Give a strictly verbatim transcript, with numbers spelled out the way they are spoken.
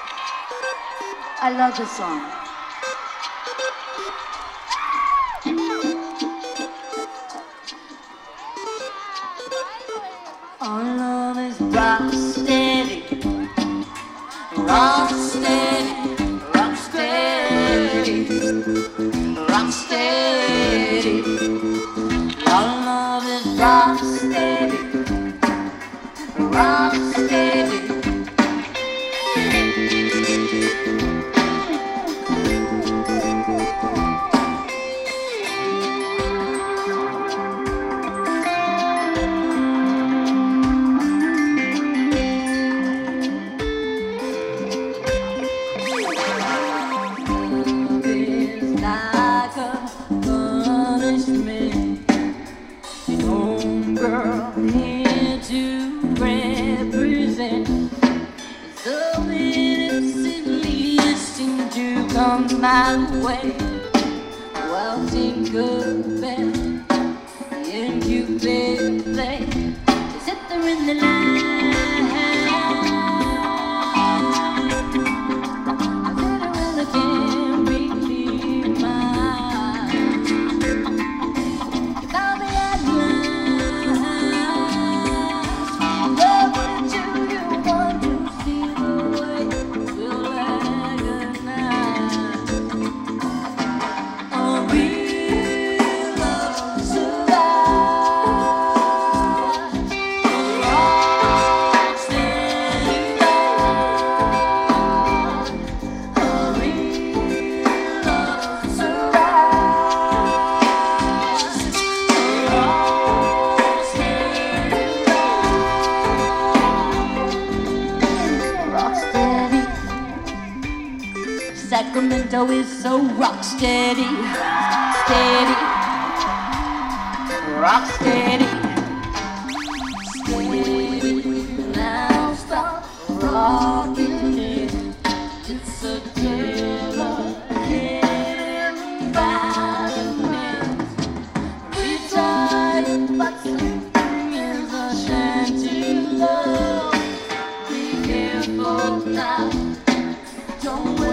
I love this song. Our love is rock steady, rock steady, rock steady, rock steady. Our love is rock steady, rock steady. My way, well, jingle bell, and you baby, sit there in the line. I really can't believe mine. You found me at last. Love with you, you want to see the way we'll recognize. Sacramento is so rock steady, steady, rock steady, steady. Now stop rocking it. It's a delicate environment. Retired but sleeping is a shanty love. Be careful now. Don't